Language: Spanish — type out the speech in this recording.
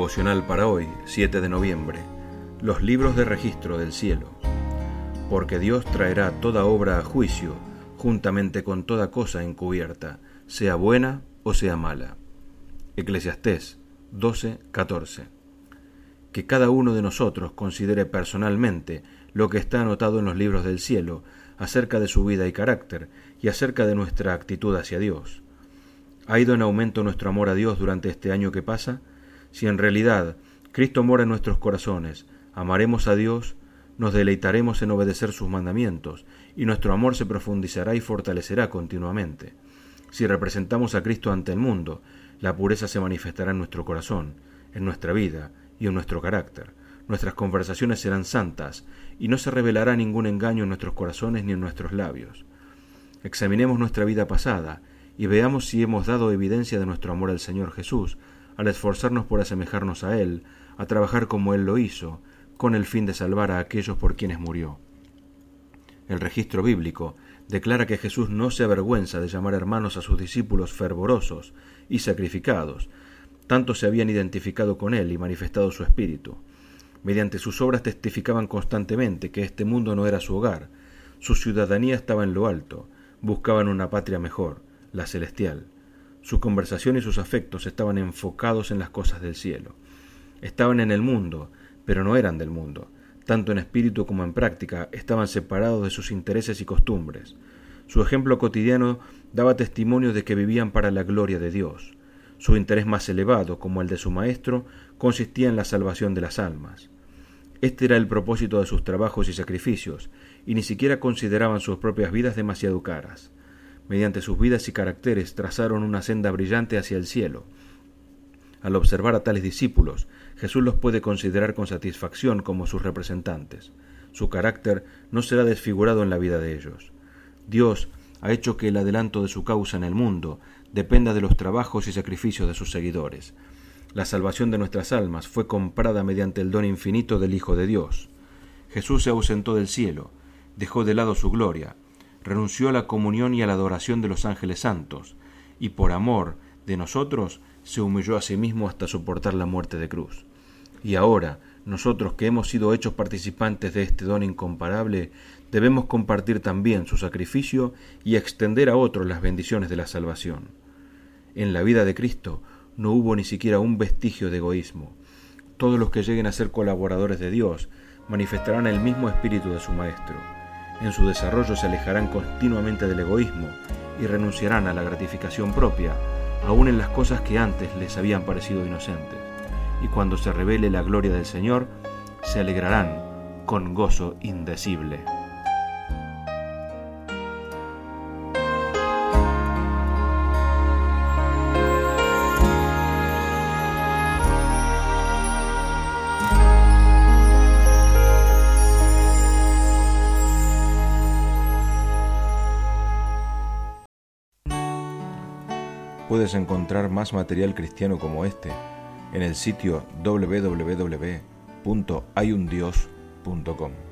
Devocional para hoy, 7 de noviembre. Los libros de registro del cielo. Porque Dios traerá toda obra a juicio, juntamente con toda cosa encubierta, sea buena o sea mala. Eclesiastés 12:14. Que cada uno de nosotros considere personalmente lo que está anotado en los libros del cielo acerca de su vida y carácter y acerca de nuestra actitud hacia Dios. ¿Ha ido en aumento nuestro amor a Dios durante este año que pasa? Si en realidad Cristo mora en nuestros corazones, amaremos a Dios, nos deleitaremos en obedecer sus mandamientos, y nuestro amor se profundizará y fortalecerá continuamente. Si representamos a Cristo ante el mundo, la pureza se manifestará en nuestro corazón, en nuestra vida y en nuestro carácter. Nuestras conversaciones serán santas, y no se revelará ningún engaño en nuestros corazones ni en nuestros labios. Examinemos nuestra vida pasada, y veamos si hemos dado evidencia de nuestro amor al Señor Jesús, al esforzarnos por asemejarnos a Él, a trabajar como Él lo hizo, con el fin de salvar a aquellos por quienes murió. El registro bíblico declara que Jesús no se avergüenza de llamar hermanos a sus discípulos fervorosos y sacrificados. Tanto se habían identificado con Él y manifestado su espíritu. Mediante sus obras testificaban constantemente que este mundo no era su hogar. Su ciudadanía estaba en lo alto. Buscaban una patria mejor, la celestial. Su conversación y sus afectos estaban enfocados en las cosas del cielo. Estaban en el mundo, pero no eran del mundo. Tanto en espíritu como en práctica estaban separados de sus intereses y costumbres. Su ejemplo cotidiano daba testimonio de que vivían para la gloria de Dios. Su interés más elevado, como el de su maestro, consistía en la salvación de las almas. Este era el propósito de sus trabajos y sacrificios, y ni siquiera consideraban sus propias vidas demasiado caras. Mediante sus vidas y caracteres trazaron una senda brillante hacia el cielo. Al observar a tales discípulos, Jesús los puede considerar con satisfacción como sus representantes. Su carácter no será desfigurado en la vida de ellos. Dios ha hecho que el adelanto de su causa en el mundo dependa de los trabajos y sacrificios de sus seguidores. La salvación de nuestras almas fue comprada mediante el don infinito del Hijo de Dios. Jesús se ausentó del cielo, dejó de lado su gloria, renunció a la comunión y a la adoración de los ángeles santos, y por amor de nosotros se humilló a sí mismo hasta soportar la muerte de cruz. Y ahora, nosotros que hemos sido hechos participantes de este don incomparable, debemos compartir también su sacrificio y extender a otros las bendiciones de la salvación. En la vida de Cristo no hubo ni siquiera un vestigio de egoísmo. Todos los que lleguen a ser colaboradores de Dios manifestarán el mismo espíritu de su Maestro. En su desarrollo se alejarán continuamente del egoísmo y renunciarán a la gratificación propia, aun en las cosas que antes les habían parecido inocentes. Y cuando se revele la gloria del Señor, se alegrarán con gozo indecible. Puedes encontrar más material cristiano como este en el sitio www.hayundios.com.